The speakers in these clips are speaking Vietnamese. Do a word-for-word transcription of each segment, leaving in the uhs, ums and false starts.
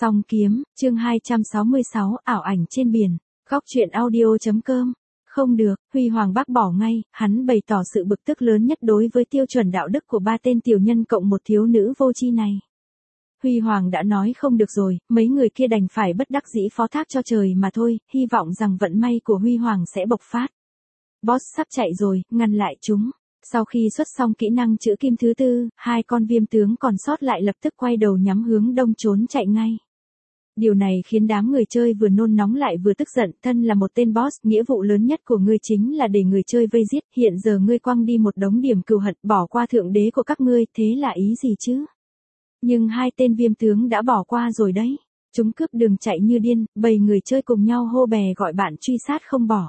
Song kiếm, chương hai trăm sáu mươi sáu, ảo ảnh trên biển. Góc truyện audio.com. Không được, Huy Hoàng bác bỏ ngay, hắn bày tỏ sự bực tức lớn nhất đối với tiêu chuẩn đạo đức của ba tên tiểu nhân cộng một thiếu nữ vô tri này. Huy Hoàng đã nói không được rồi, mấy người kia đành phải bất đắc dĩ phó thác cho trời mà thôi, hy vọng rằng vận may của Huy Hoàng sẽ bộc phát. Boss sắp chạy rồi, ngăn lại chúng. Sau khi xuất xong kỹ năng chữ kim thứ tư, hai con viêm tướng còn sót lại lập tức quay đầu nhắm hướng đông trốn chạy ngay. Điều này khiến đám người chơi vừa nôn nóng lại vừa tức giận, thân là một tên boss, nghĩa vụ lớn nhất của ngươi chính là để người chơi vây giết, hiện giờ ngươi quăng đi một đống điểm cừu hận, bỏ qua thượng đế của các ngươi, thế là ý gì chứ? Nhưng hai tên viêm tướng đã bỏ qua rồi đấy. Chúng cướp đường chạy như điên, bầy người chơi cùng nhau hô bè gọi bạn truy sát không bỏ.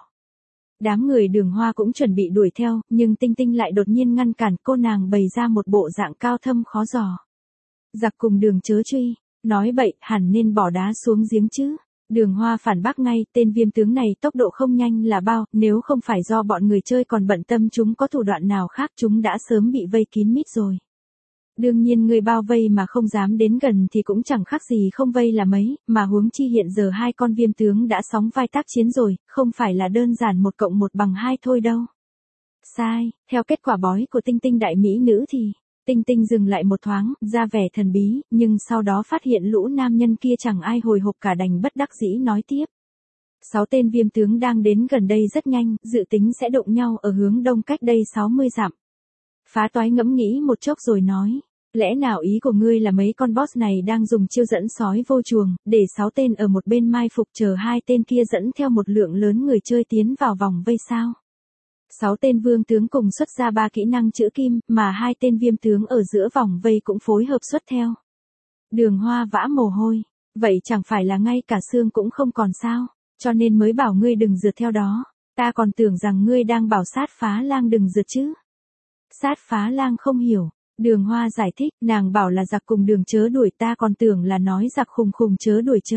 Đám người Đường Hoa cũng chuẩn bị đuổi theo, nhưng Tinh Tinh lại đột nhiên ngăn cản, cô nàng bày ra một bộ dạng cao thâm khó dò. Giặc cùng đường chớ truy, nói bậy, hẳn nên bỏ đá xuống giếng chứ. Đường Hoa phản bác ngay, tên viêm tướng này tốc độ không nhanh là bao, nếu không phải do bọn người chơi còn bận tâm chúng có thủ đoạn nào khác chúng đã sớm bị vây kín mít rồi. Đương nhiên người bao vây mà không dám đến gần thì cũng chẳng khác gì không vây là mấy, mà huống chi hiện giờ hai con viêm tướng đã sóng vai tác chiến rồi, không phải là đơn giản một cộng một bằng hai thôi đâu. Sai, theo kết quả bói của Tinh Tinh đại mỹ nữ thì, Tinh Tinh dừng lại một thoáng, ra vẻ thần bí, nhưng sau đó phát hiện lũ nam nhân kia chẳng ai hồi hộp cả đành bất đắc dĩ nói tiếp. Sáu tên viêm tướng đang đến gần đây rất nhanh, dự tính sẽ đụng nhau ở hướng đông cách đây sáu mươi dặm. Phá Toái ngẫm nghĩ một chốc rồi nói, lẽ nào ý của ngươi là mấy con boss này đang dùng chiêu dẫn sói vô chuồng, để sáu tên ở một bên mai phục chờ hai tên kia dẫn theo một lượng lớn người chơi tiến vào vòng vây sao? Sáu tên vương tướng cùng xuất ra ba kỹ năng chữ kim, mà hai tên viêm tướng ở giữa vòng vây cũng phối hợp xuất theo. Đường Hoa vã mồ hôi, vậy chẳng phải là ngay cả xương cũng không còn sao, cho nên mới bảo ngươi đừng rượt theo đó, ta còn tưởng rằng ngươi đang bảo Sát Phá Lang đừng rượt chứ. Sát Phá Lang không hiểu, Đường Hoa giải thích, nàng bảo là giặc cùng đường chớ đuổi, ta còn tưởng là nói giặc khùng khùng chớ đuổi chớ.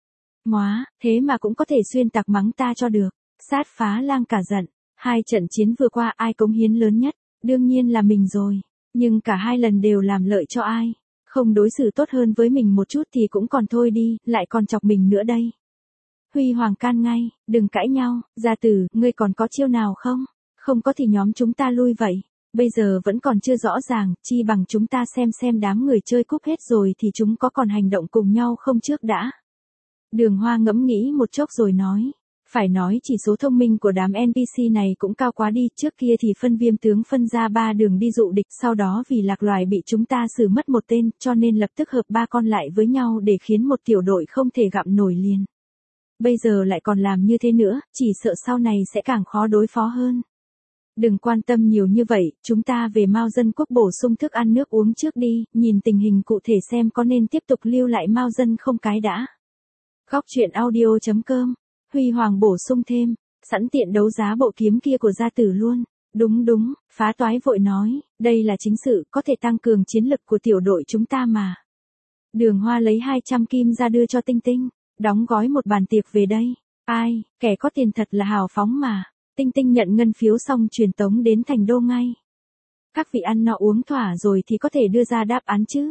Móa, thế mà cũng có thể xuyên tạc mắng ta cho được. Sát Phá Lang cả giận, hai trận chiến vừa qua ai cống hiến lớn nhất, đương nhiên là mình rồi, nhưng cả hai lần đều làm lợi cho ai, không đối xử tốt hơn với mình một chút thì cũng còn thôi đi, lại còn chọc mình nữa đây. Huy Hoàng can ngay, đừng cãi nhau, gia tử, ngươi còn có chiêu nào không? Không có thì nhóm chúng ta lui vậy. Bây giờ vẫn còn chưa rõ ràng, chi bằng chúng ta xem xem đám người chơi cúp hết rồi thì chúng có còn hành động cùng nhau không trước đã. Đường Hoa ngẫm nghĩ một chốc rồi nói, phải nói chỉ số thông minh của đám en pê xê này cũng cao quá đi, trước kia thì phân viêm tướng phân ra ba đường đi dụ địch, sau đó vì lạc loài bị chúng ta xử mất một tên, cho nên lập tức hợp ba con lại với nhau để khiến một tiểu đội không thể gặm nổi liền. Bây giờ lại còn làm như thế nữa, chỉ sợ sau này sẽ càng khó đối phó hơn. Đừng quan tâm nhiều như vậy, chúng ta về Mao Dân Quốc bổ sung thức ăn nước uống trước đi, nhìn tình hình cụ thể xem có nên tiếp tục lưu lại Mao Dân không cái đã. Góc truyện audio.com. Huy Hoàng bổ sung thêm, sẵn tiện đấu giá bộ kiếm kia của gia tử luôn. Đúng đúng, Phá Toái vội nói, đây là chính sự, có thể tăng cường chiến lực của tiểu đội chúng ta mà. Đường Hoa lấy hai trăm kim ra đưa cho Tinh Tinh, đóng gói một bàn tiệc về đây. Ai, kẻ có tiền thật là hào phóng mà. Tinh Tinh nhận ngân phiếu xong truyền tống đến thành đô ngay. Các vị ăn no uống thỏa rồi thì có thể đưa ra đáp án chứ.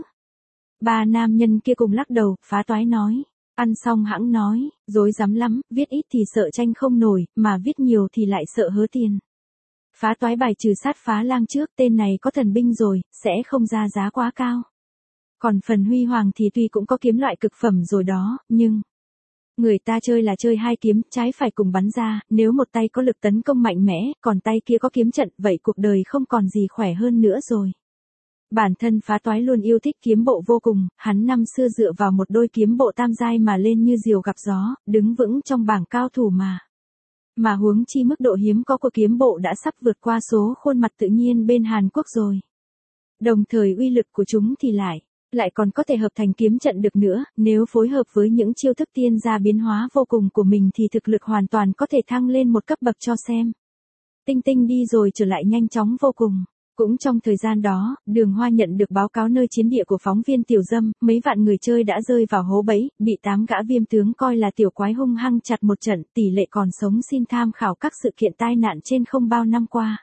Ba nam nhân kia cùng lắc đầu, Phá Toái nói. Ăn xong hãng nói, dối dám lắm, viết ít thì sợ tranh không nổi, mà viết nhiều thì lại sợ hớ tiền. Phá Toái bài trừ Sát Phá Lang trước, tên này có thần binh rồi, sẽ không ra giá quá cao. Còn phần Huy Hoàng thì tuy cũng có kiếm loại cực phẩm rồi đó, nhưng... người ta chơi là chơi hai kiếm, trái phải cùng bắn ra, nếu một tay có lực tấn công mạnh mẽ, còn tay kia có kiếm trận, vậy cuộc đời không còn gì khỏe hơn nữa rồi. Bản thân Phá Toái luôn yêu thích kiếm bộ vô cùng, hắn năm xưa dựa vào một đôi kiếm bộ tam giai mà lên như diều gặp gió, đứng vững trong bảng cao thủ mà. Mà huống chi mức độ hiếm có của kiếm bộ đã sắp vượt qua số khuôn mặt tự nhiên bên Hàn Quốc rồi. Đồng thời uy lực của chúng thì lại, lại còn có thể hợp thành kiếm trận được nữa, nếu phối hợp với những chiêu thức tiên gia biến hóa vô cùng của mình thì thực lực hoàn toàn có thể thăng lên một cấp bậc cho xem. Tinh Tinh đi rồi trở lại nhanh chóng vô cùng. Cũng trong thời gian đó, Đường Hoa nhận được báo cáo nơi chiến địa của phóng viên Tiểu Dâm, mấy vạn người chơi đã rơi vào hố bẫy, bị tám gã viêm tướng coi là tiểu quái hung hăng chặt một trận, tỷ lệ còn sống xin tham khảo các sự kiện tai nạn trên không bao năm qua.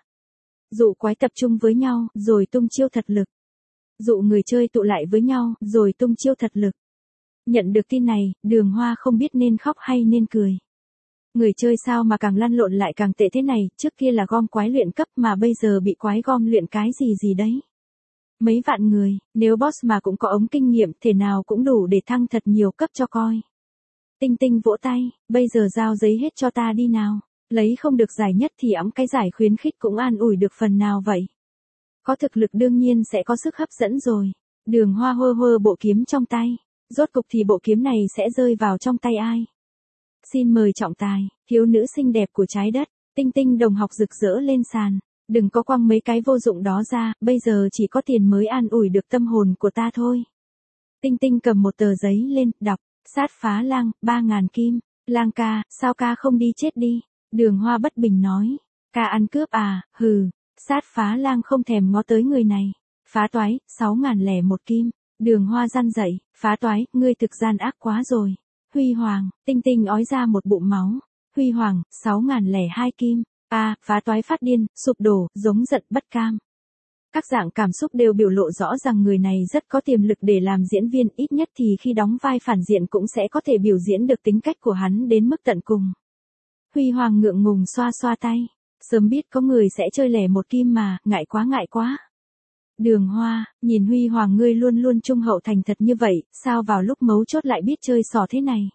Dụ quái tập trung với nhau, rồi tung chiêu thật lực. Dụ người chơi tụ lại với nhau, rồi tung chiêu thật lực. Nhận được tin này, Đường Hoa không biết nên khóc hay nên cười. Người chơi sao mà càng lăn lộn lại càng tệ thế này, trước kia là gom quái luyện cấp mà bây giờ bị quái gom luyện cái gì gì đấy. Mấy vạn người, nếu boss mà cũng có ống kinh nghiệm thể nào cũng đủ để thăng thật nhiều cấp cho coi. Tinh Tinh vỗ tay, bây giờ giao giấy hết cho ta đi nào. Lấy không được giải nhất thì ẵm cái giải khuyến khích cũng an ủi được phần nào vậy. Có thực lực đương nhiên sẽ có sức hấp dẫn rồi. Đường Hoa hơ hơ bộ kiếm trong tay. Rốt cục thì bộ kiếm này sẽ rơi vào trong tay ai? Xin mời trọng tài, thiếu nữ xinh đẹp của trái đất. Tinh Tinh đồng học rực rỡ lên sàn. Đừng có quăng mấy cái vô dụng đó ra, bây giờ chỉ có tiền mới an ủi được tâm hồn của ta thôi. Tinh Tinh cầm một tờ giấy lên, đọc. Sát phá lang, ba ngàn kim. Lang ca, sao ca không đi chết đi? Đường Hoa bất bình nói. Ca ăn cướp à, hừ. Sát phá lang không thèm ngó tới người này. Phá toái, sáu ngàn lẻ một kim. Đường Hoa răn dậy, phá toái, ngươi thực gian ác quá rồi. Huy Hoàng, Tinh Tinh ói ra một bụng máu. Huy Hoàng, sáu ngàn lẻ hai kim. A, à, phá toái phát điên, sụp đổ, giống giận bất cam. Các dạng cảm xúc đều biểu lộ rõ rằng người này rất có tiềm lực để làm diễn viên, ít nhất thì khi đóng vai phản diện cũng sẽ có thể biểu diễn được tính cách của hắn đến mức tận cùng. Huy Hoàng ngượng ngùng xoa xoa tay. Sớm biết có người sẽ chơi lẻ một kim mà, ngại quá ngại quá. Đường Hoa, nhìn Huy Hoàng ngươi luôn luôn trung hậu thành thật như vậy, sao vào lúc mấu chốt lại biết chơi xỏ thế này?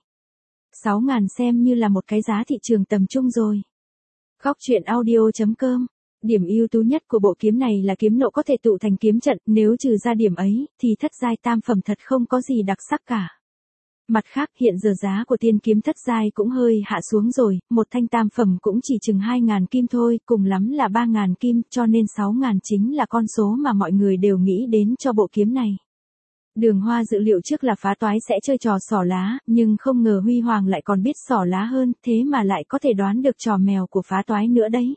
sáu ngàn xem như là một cái giá thị trường tầm trung rồi. Góc truyện audio chấm com. Điểm ưu tú nhất của bộ kiếm này là kiếm nộ có thể tụ thành kiếm trận, nếu trừ ra điểm ấy, thì thất giai tam phẩm thật không có gì đặc sắc cả. Mặt khác hiện giờ giá của tiên kiếm thất giai cũng hơi hạ xuống rồi, một thanh tam phẩm cũng chỉ chừng hai ngàn kim thôi, cùng lắm là ba ngàn kim, cho nên sáu ngàn chính là con số mà mọi người đều nghĩ đến cho bộ kiếm này. Đường Hoa dự liệu trước là phá toái sẽ chơi trò xỏ lá, nhưng không ngờ Huy Hoàng lại còn biết xỏ lá hơn, thế mà lại có thể đoán được trò mèo của phá toái nữa đấy.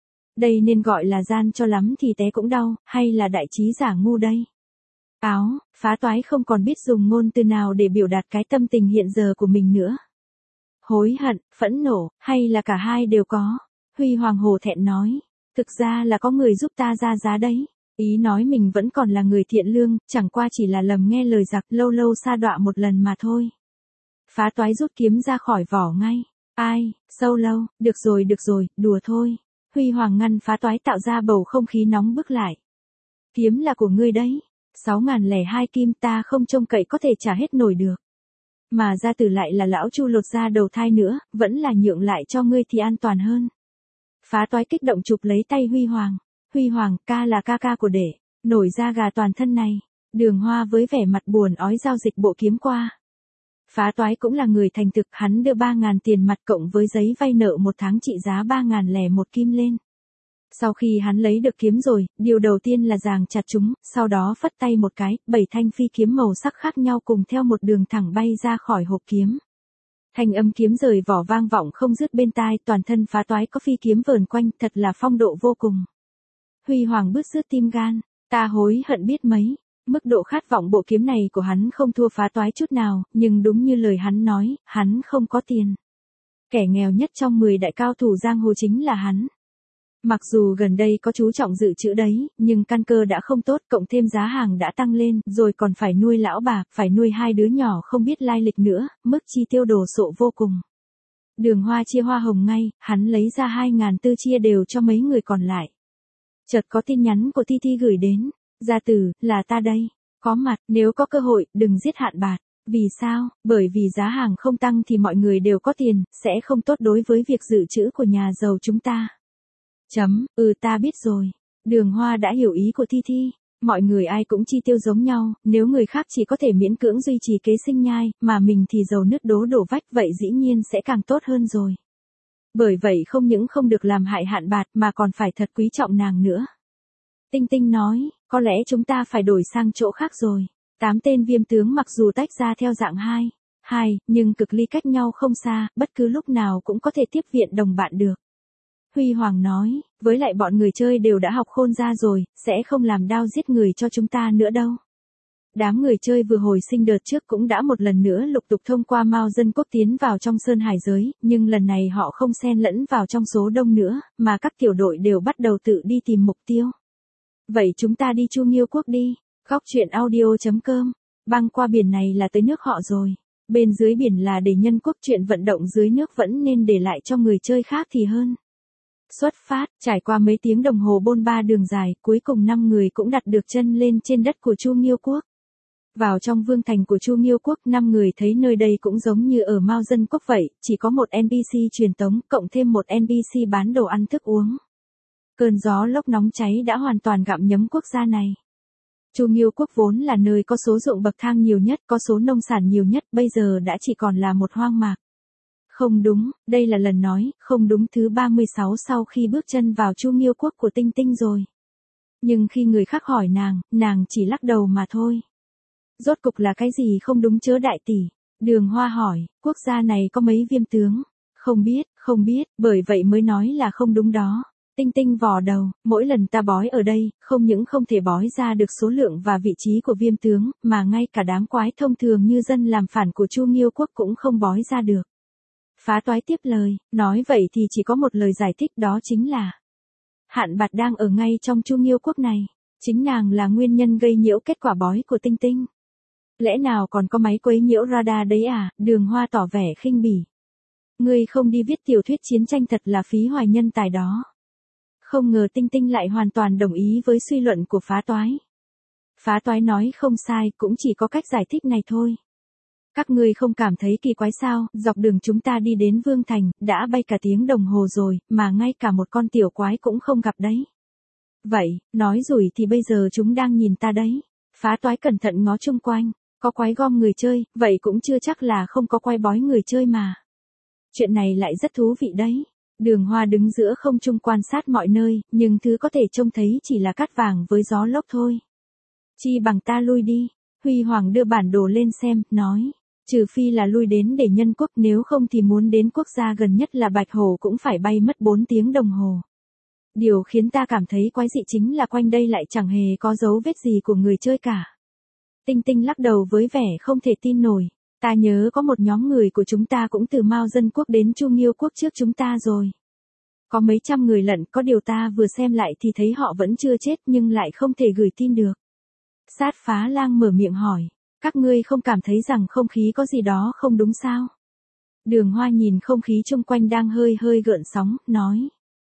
Đây nên gọi là gian cho lắm thì té cũng đau, hay là đại trí giả ngu đây? Áo, phá toái không còn biết dùng ngôn từ nào để biểu đạt cái tâm tình hiện giờ của mình nữa. Hối hận, phẫn nộ, hay là cả hai đều có? Huy Hoàng hổ thẹn nói. Thực ra là có người giúp ta ra giá đấy. Ý nói mình vẫn còn là người thiện lương, chẳng qua chỉ là lầm nghe lời giặc, lâu lâu sa đọa một lần mà thôi. Phá toái rút kiếm ra khỏi vỏ ngay. Ai, sâu lâu, được rồi được rồi, đùa thôi. Huy Hoàng ngăn phá toái tạo ra bầu không khí nóng bức lại. Kiếm là của ngươi đấy. sáu ngàn lẻ hai kim ta không trông cậy có thể trả hết nổi được. Mà gia tử lại là lão Chu lột da đầu thai nữa, vẫn là nhượng lại cho ngươi thì an toàn hơn. Phá toái kích động chụp lấy tay Huy Hoàng. Huy Hoàng, ca là ca ca của đệ, nổi da gà toàn thân này. Đường Hoa với vẻ mặt buồn ói giao dịch bộ kiếm qua. Phá toái cũng là người thành thực, hắn đưa ba ngàn tiền mặt cộng với giấy vay nợ một tháng trị giá ba ngàn lẻ một kim lên. Sau khi hắn lấy được kiếm rồi, điều đầu tiên là giằng chặt chúng, sau đó phất tay một cái, bảy thanh phi kiếm màu sắc khác nhau cùng theo một đường thẳng bay ra khỏi hộp kiếm. Thanh âm kiếm rời vỏ vang vọng không dứt bên tai, toàn thân phá toái có phi kiếm vờn quanh, thật là phong độ vô cùng. Huy Hoàng bứt rứt tim gan, ta hối hận biết mấy. Mức độ khát vọng bộ kiếm này của hắn không thua phá toái chút nào, nhưng đúng như lời hắn nói, hắn không có tiền. Kẻ nghèo nhất trong mười đại cao thủ giang hồ chính là hắn. Mặc dù gần đây có chú trọng dự trữ đấy, nhưng căn cơ đã không tốt, cộng thêm giá hàng đã tăng lên, rồi còn phải nuôi lão bà, phải nuôi hai đứa nhỏ không biết lai lịch nữa, mức chi tiêu đồ sộ vô cùng. Đường Hoa chia hoa hồng ngay, hắn lấy ra hai ngàn tư chia đều cho mấy người còn lại. Chợt có tin nhắn của Ti Ti gửi đến. Gia tử, là ta đây. Có mặt, nếu có cơ hội, đừng giết Hạn Bạt. Vì sao? Bởi vì giá hàng không tăng thì mọi người đều có tiền, sẽ không tốt đối với việc dự trữ của nhà giàu chúng ta. Chấm, ừ ta biết rồi. Đường Hoa đã hiểu ý của Thi Thi. Mọi người ai cũng chi tiêu giống nhau, nếu người khác chỉ có thể miễn cưỡng duy trì kế sinh nhai, mà mình thì giàu nứt đố đổ vách, vậy dĩ nhiên sẽ càng tốt hơn rồi. Bởi vậy không những không được làm hại Hạn Bạt mà còn phải thật quý trọng nàng nữa. Tinh Tinh nói, có lẽ chúng ta phải đổi sang chỗ khác rồi. Tám tên viêm tướng mặc dù tách ra theo dạng hai, hai, nhưng cực ly cách nhau không xa, bất cứ lúc nào cũng có thể tiếp viện đồng bạn được. Huy Hoàng nói, với lại bọn người chơi đều đã học khôn ra rồi, sẽ không làm đao giết người cho chúng ta nữa đâu. Đám người chơi vừa hồi sinh đợt trước cũng đã một lần nữa lục tục thông qua Mao Dân Quốc tiến vào trong Sơn Hải giới, nhưng lần này họ không xen lẫn vào trong số đông nữa, mà các tiểu đội đều bắt đầu tự đi tìm mục tiêu. Vậy chúng ta đi Chu Nghiêu Quốc đi. Góc truyện audio chấm com. Băng qua biển này là tới nước họ rồi. bên dưới biển là để nhân quốc, chuyện vận động dưới nước vẫn nên để lại cho người chơi khác thì hơn. Xuất phát, trải qua mấy tiếng đồng hồ bôn ba đường dài, cuối cùng năm người cũng đặt được chân lên trên đất của Chu Nghiêu Quốc. Vào trong vương thành của Chu Nghiêu Quốc, năm người thấy nơi đây cũng giống như ở Mao Dân Quốc vậy, chỉ có một en pê xê truyền tống, cộng thêm một en pê xê bán đồ ăn thức uống. Cơn gió lốc nóng cháy đã hoàn toàn gặm nhấm quốc gia này. Chu Nghiêu Quốc vốn là nơi có số ruộng bậc thang nhiều nhất, có số nông sản nhiều nhất, bây giờ đã chỉ còn là một hoang mạc. Không đúng, đây là lần nói, không đúng thứ ba mươi sáu sau khi bước chân vào Chu Nghiêu Quốc của Tinh Tinh rồi. Nhưng khi người khác hỏi nàng, nàng chỉ lắc đầu mà thôi. Rốt cục là cái gì không đúng chớ đại tỷ? Đường Hoa hỏi, quốc gia này có mấy viêm tướng? Không biết, không biết, bởi vậy mới nói là không đúng đó. Tinh Tinh vò đầu, mỗi lần ta bói ở đây, không những không thể bói ra được số lượng và vị trí của viêm tướng, mà ngay cả đám quái thông thường như dân làm phản của Chu Nghiêu Quốc cũng không bói ra được. Phá Toái tiếp lời, nói vậy thì chỉ có một lời giải thích, đó chính là Hạn Bạt đang ở ngay trong Chu Nghiêu Quốc này, chính nàng là nguyên nhân gây nhiễu kết quả bói của Tinh Tinh. Lẽ nào còn có máy quấy nhiễu radar đấy à? Đường Hoa tỏ vẻ khinh bỉ. Ngươi không đi viết tiểu thuyết chiến tranh thật là phí hoài nhân tài đó. Không ngờ Tinh Tinh lại hoàn toàn đồng ý với suy luận của Phá Toái. Phá Toái nói không sai, cũng chỉ có cách giải thích này thôi. Các ngươi không cảm thấy kỳ quái sao, dọc đường chúng ta đi đến Vương Thành, đã bay cả tiếng đồng hồ rồi, mà ngay cả một con tiểu quái cũng không gặp đấy. Vậy, nói rồi thì bây giờ chúng đang nhìn ta đấy. Phá Toái cẩn thận ngó chung quanh, có quái gom người chơi, vậy cũng chưa chắc là không có quái bói người chơi mà. Chuyện này lại rất thú vị đấy. Đường Hoa đứng giữa không trung quan sát mọi nơi, nhưng thứ có thể trông thấy chỉ là cát vàng với gió lốc thôi. Chi bằng ta lui đi. Huy Hoàng đưa bản đồ lên xem, nói. Trừ phi là lui đến để nhân quốc, nếu không thì muốn đến quốc gia gần nhất là Bạch Hồ cũng phải bay mất bốn tiếng đồng hồ. Điều khiến ta cảm thấy quái dị chính là quanh đây lại chẳng hề có dấu vết gì của người chơi cả. Tinh Tinh lắc đầu với vẻ không thể tin nổi. Ta nhớ có một nhóm người của chúng ta cũng từ Mao Dân Quốc đến Chu Nghiêu Quốc trước chúng ta rồi. Có mấy trăm người lận, có điều ta vừa xem lại thì thấy họ vẫn chưa chết nhưng lại không thể gửi tin được. Sát Phá Lang mở miệng hỏi, các ngươi không cảm thấy rằng không khí có gì đó không đúng sao? Đường Hoa nhìn không khí xung quanh đang hơi hơi gợn sóng, nói.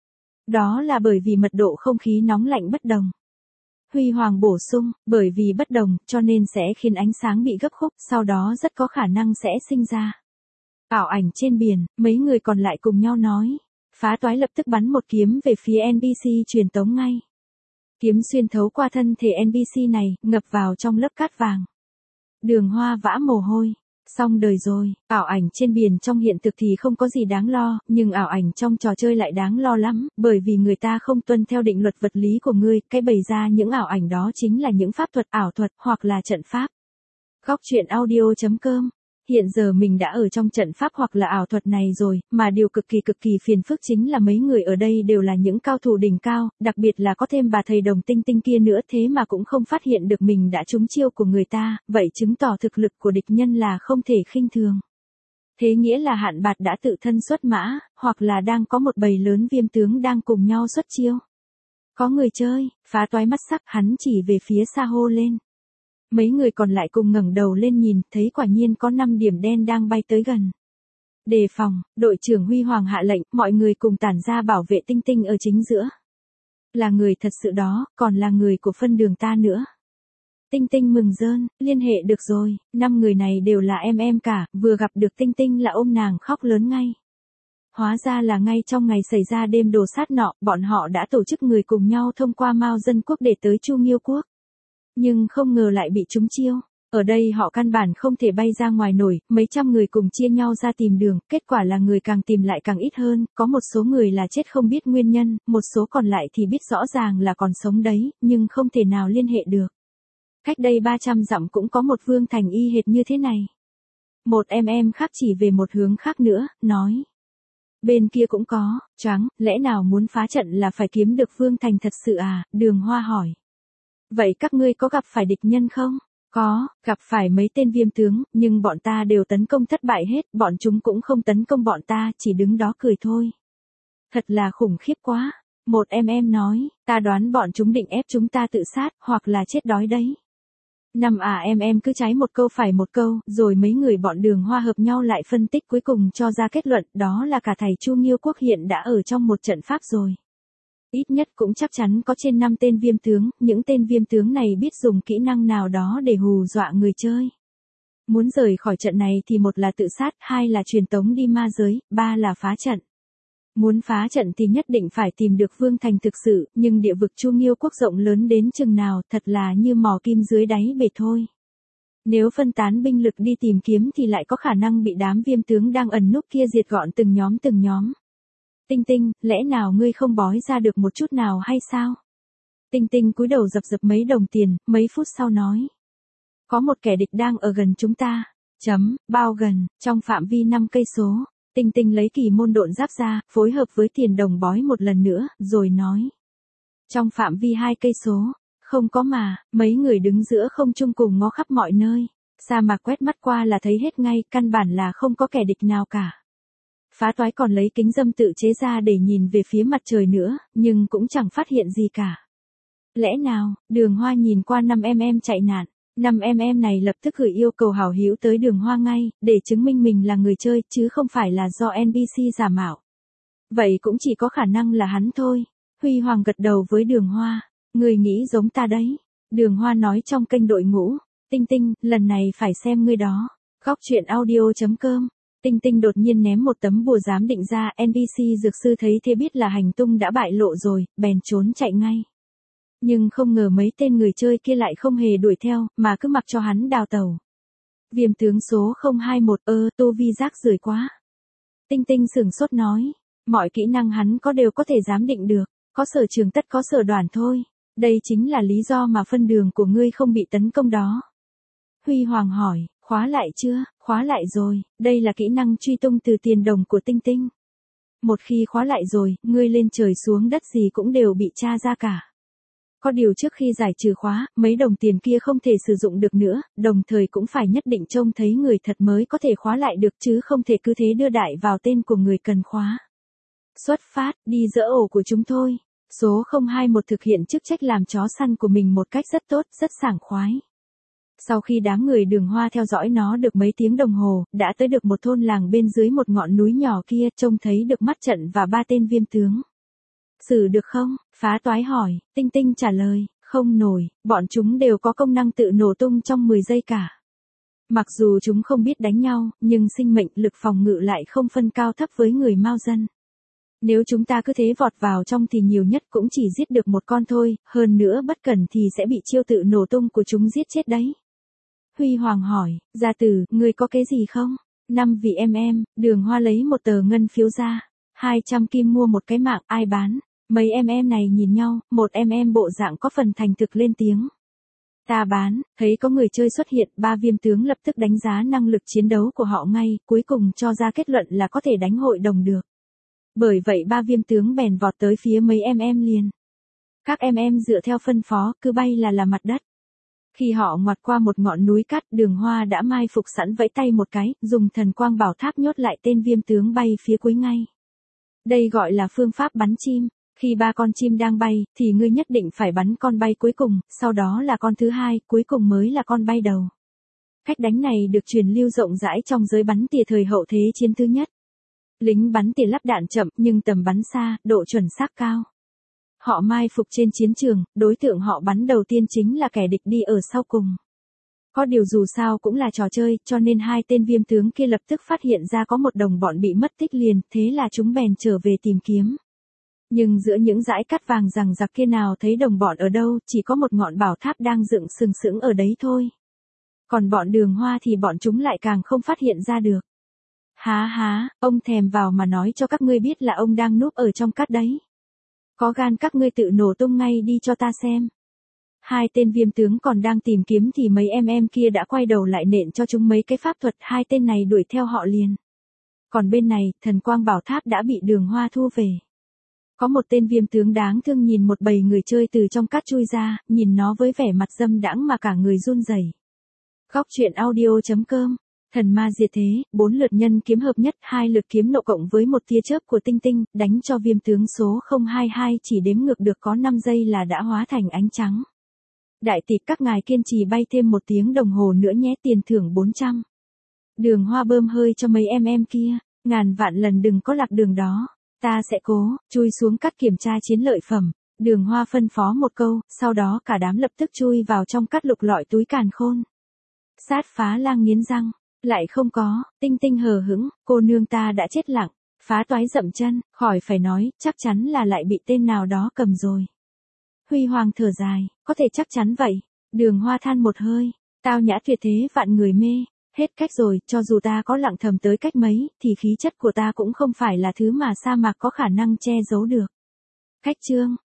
Đó là bởi vì mật độ không khí nóng lạnh bất đồng. Huy Hoàng bổ sung, bởi vì bất đồng, cho nên sẽ khiến ánh sáng bị gấp khúc, sau đó rất có khả năng sẽ sinh ra ảo ảnh trên biển. Mấy người còn lại cùng nhau nói. Phá Toái lập tức bắn một kiếm về phía en pê xê truyền tống ngay. Kiếm xuyên thấu qua thân thể en pê xê này, ngập vào trong lớp cát vàng. Đường Hoa vã mồ hôi. Xong đời rồi, ảo ảnh trên biển trong hiện thực thì không có gì đáng lo, nhưng ảo ảnh trong trò chơi lại đáng lo lắm, bởi vì người ta không tuân theo định luật vật lý của ngươi, cái bày ra những ảo ảnh đó chính là những pháp thuật, ảo thuật, hoặc là trận pháp. Góc truyện audio chấm com. Hiện giờ mình đã ở trong trận pháp hoặc là ảo thuật này rồi, mà điều cực kỳ cực kỳ phiền phức chính là mấy người ở đây đều là những cao thủ đỉnh cao, đặc biệt là có thêm bà thầy đồng Tinh Tinh kia nữa, thế mà cũng không phát hiện được mình đã trúng chiêu của người ta, vậy chứng tỏ thực lực của địch nhân là không thể khinh thường. Thế nghĩa là Hạn Bạt đã tự thân xuất mã, hoặc là đang có một bầy lớn viêm tướng đang cùng nhau xuất chiêu. Có người chơi, Phá Toái mắt sắc, hắn chỉ về phía xa hô lên. Mấy người còn lại cùng ngẩng đầu lên nhìn, thấy quả nhiên có năm điểm đen đang bay tới gần. Đề phòng, đội trưởng Huy Hoàng hạ lệnh, mọi người cùng tản ra bảo vệ Tinh Tinh ở chính giữa. Là người thật sự đó, còn là người của phân đường ta nữa. Tinh Tinh mừng rơn, liên hệ được rồi, năm người này đều là em em cả, vừa gặp được Tinh Tinh là ôm nàng khóc lớn ngay. Hóa ra là ngay trong ngày xảy ra đêm đồ sát nọ, bọn họ đã tổ chức người cùng nhau thông qua Mao Dân Quốc để tới Chu Nghiêu Quốc. Nhưng không ngờ lại bị trúng chiêu. Ở đây họ căn bản không thể bay ra ngoài nổi, mấy trăm người cùng chia nhau ra tìm đường, kết quả là người càng tìm lại càng ít hơn, có một số người là chết không biết nguyên nhân, một số còn lại thì biết rõ ràng là còn sống đấy, nhưng không thể nào liên hệ được. Cách đây ba trăm dặm cũng có một vương thành y hệt như thế này. Một em em khác chỉ về một hướng khác nữa, nói. Bên kia cũng có, choáng, lẽ nào muốn phá trận là phải kiếm được vương thành thật sự à? Đường Hoa hỏi. Vậy các ngươi có gặp phải địch nhân không? Có, gặp phải mấy tên viêm tướng, nhưng bọn ta đều tấn công thất bại hết, bọn chúng cũng không tấn công bọn ta, chỉ đứng đó cười thôi. Thật là khủng khiếp quá. Một em em nói, ta đoán bọn chúng định ép chúng ta tự sát, hoặc là chết đói đấy. Năm à em em cứ trái một câu phải một câu, rồi mấy người bọn Đường Hoa hợp nhau lại phân tích cuối cùng cho ra kết luận đó là cả thầy Chu Nghiêu Quốc hiện đã ở trong một trận pháp rồi. Ít nhất cũng chắc chắn có trên năm tên viêm tướng, những tên viêm tướng này biết dùng kỹ năng nào đó để hù dọa người chơi. Muốn rời khỏi trận này thì một là tự sát, hai là truyền tống đi ma giới, ba là phá trận. Muốn phá trận thì nhất định phải tìm được Vương Thành thực sự, nhưng địa vực Chu Nghiêu Quốc rộng lớn đến chừng nào thật là như mò kim dưới đáy bể thôi. Nếu phân tán binh lực đi tìm kiếm thì lại có khả năng bị đám viêm tướng đang ẩn núp kia diệt gọn từng nhóm từng nhóm. Tinh Tinh, lẽ nào ngươi không bói ra được một chút nào hay sao? Tinh Tinh cúi đầu dập dập mấy đồng tiền, mấy phút sau nói. Có một kẻ địch đang ở gần chúng ta. Chấm, bao gần, trong phạm vi năm cây số. Tinh Tinh lấy kỳ môn độn giáp ra, phối hợp với tiền đồng bói một lần nữa, rồi nói. Trong phạm vi hai cây số, không có mà, mấy người đứng giữa không trung cùng ngó khắp mọi nơi. Sa mạc quét mắt qua là thấy hết ngay, căn bản là không có kẻ địch nào cả. Phá toái còn lấy kính râm tự chế ra để nhìn về phía mặt trời nữa, nhưng cũng chẳng phát hiện gì cả. Lẽ nào, Đường Hoa nhìn qua năm em em chạy nạn. Năm em em này lập tức gửi yêu cầu hảo hữu tới Đường Hoa ngay, để chứng minh mình là người chơi, chứ không phải là do en pê xê giả mạo. Vậy cũng chỉ có khả năng là hắn thôi. Huy Hoàng gật đầu với Đường Hoa. Người nghĩ giống ta đấy. Đường Hoa nói trong kênh đội ngũ. Tinh Tinh, lần này phải xem ngươi đó. Góc truyện audio chấm com. Tinh Tinh đột nhiên ném một tấm bùa giám định ra, en pê xê dược sư thấy thế biết là hành tung đã bại lộ rồi, bèn trốn chạy ngay. Nhưng không ngờ mấy tên người chơi kia lại không hề đuổi theo, mà cứ mặc cho hắn đào tẩu. Viêm tướng số không hai mốt, ơ, tô vi rác rưởi quá. Tinh Tinh sửng sốt nói, mọi kỹ năng hắn có đều có thể giám định được, có sở trường tất có sở đoàn thôi. Đây chính là lý do mà phân đường của ngươi không bị tấn công đó. Huy Hoàng hỏi, khóa lại chưa? Khóa lại rồi, đây là kỹ năng truy tung từ tiền đồng của Tinh Tinh. Một khi khóa lại rồi, ngươi lên trời xuống đất gì cũng đều bị tra ra cả. Có điều trước khi giải trừ khóa, mấy đồng tiền kia không thể sử dụng được nữa, đồng thời cũng phải nhất định trông thấy người thật mới có thể khóa lại được chứ không thể cứ thế đưa đại vào tên của người cần khóa. Xuất phát, đi dỡ ổ của chúng thôi. Số không hai mốt thực hiện chức trách làm chó săn của mình một cách rất tốt, rất sảng khoái. Sau khi đám người Đường Hoa theo dõi nó được mấy tiếng đồng hồ, đã tới được một thôn làng bên dưới một ngọn núi nhỏ kia, trông thấy được mắt trận và ba tên viêm tướng. Xử được không? Phá toái hỏi. Tinh Tinh trả lời, không nổi, bọn chúng đều có công năng tự nổ tung trong mười giây cả. Mặc dù chúng không biết đánh nhau, nhưng sinh mệnh lực phòng ngự lại không phân cao thấp với người Mao dân. Nếu chúng ta cứ thế vọt vào trong thì nhiều nhất cũng chỉ giết được một con thôi, hơn nữa bất cẩn thì sẽ bị chiêu tự nổ tung của chúng giết chết đấy. Huy Hoàng hỏi, gia tử, ngươi có cái gì không? Năm vì em em, Đường Hoa lấy một tờ ngân phiếu ra. hai trăm kim mua một cái mạng, ai bán? Mấy em em này nhìn nhau, một em em bộ dạng có phần thành thực lên tiếng. Ta bán, thấy có người chơi xuất hiện, ba viêm tướng lập tức đánh giá năng lực chiến đấu của họ ngay, cuối cùng cho ra kết luận là có thể đánh hội đồng được. Bởi vậy ba viêm tướng bèn vọt tới phía mấy em em liền. Các em em dựa theo phân phó, cứ bay là là mặt đất. Khi họ ngoặt qua một ngọn núi cát, Đường Hoa đã mai phục sẵn vẫy tay một cái, dùng thần quang bảo tháp nhốt lại tên viêm tướng bay phía cuối ngay. Đây gọi là phương pháp bắn chim. Khi ba con chim đang bay, thì ngươi nhất định phải bắn con bay cuối cùng, sau đó là con thứ hai, cuối cùng mới là con bay đầu. Cách đánh này được truyền lưu rộng rãi trong giới bắn tỉa thời hậu thế chiến thứ nhất. Lính bắn tỉa lắp đạn chậm nhưng tầm bắn xa, độ chuẩn xác cao. Họ mai phục trên chiến trường, đối tượng họ bắn đầu tiên chính là kẻ địch đi ở sau cùng. Có điều dù sao cũng là trò chơi, cho nên hai tên viêm tướng kia lập tức phát hiện ra có một đồng bọn bị mất tích liền, thế là chúng bèn trở về tìm kiếm. Nhưng giữa những dải cát vàng rằng giặc kia nào thấy đồng bọn ở đâu, chỉ có một ngọn bảo tháp đang dựng sừng sững ở đấy thôi. Còn bọn Đường Hoa thì bọn chúng lại càng không phát hiện ra được. Há há, ông thèm vào mà nói cho các ngươi biết là ông đang núp ở trong cát đấy. Có gan các ngươi tự nổ tung ngay đi cho ta xem. Hai tên viêm tướng còn đang tìm kiếm thì mấy em em kia đã quay đầu lại nện cho chúng mấy cái pháp thuật, hai tên này đuổi theo họ liền. Còn bên này, thần quang bảo tháp đã bị Đường Hoa thu về. Có một tên viêm tướng đáng thương nhìn một bầy người chơi từ trong cát chui ra, nhìn nó với vẻ mặt dâm đãng mà cả người run rẩy. Góc truyện audio chấm com. Thần ma diệt thế, bốn lượt nhân kiếm hợp nhất, hai lượt kiếm nộ cộng với một tia chớp của Tinh Tinh, đánh cho viêm tướng số không hai hai chỉ đếm ngược được có năm giây là đã hóa thành ánh trắng. Đại tỷ các ngài kiên trì bay thêm một tiếng đồng hồ nữa nhé, tiền thưởng bốn trăm. Đường Hoa bơm hơi cho mấy em em kia, ngàn vạn lần đừng có lạc đường đó. Ta sẽ cố, chui xuống cắt kiểm tra chiến lợi phẩm. Đường Hoa phân phó một câu, sau đó cả đám lập tức chui vào trong cắt lục lọi túi càn khôn. Sát Phá Lang nghiến răng, lại không có, Tinh Tinh hờ hững, cô nương ta đã chết lặng. Phá Toái dậm chân, khỏi phải nói, chắc chắn là lại bị tên nào đó cầm rồi. Huy Hoàng thở dài, có thể chắc chắn vậy. Đường Hoa than một hơi, tao nhã tuyệt thế vạn người mê, hết cách rồi, cho dù ta có lặng thầm tới cách mấy, thì khí chất của ta cũng không phải là thứ mà sa mạc có khả năng che giấu được. Khách chương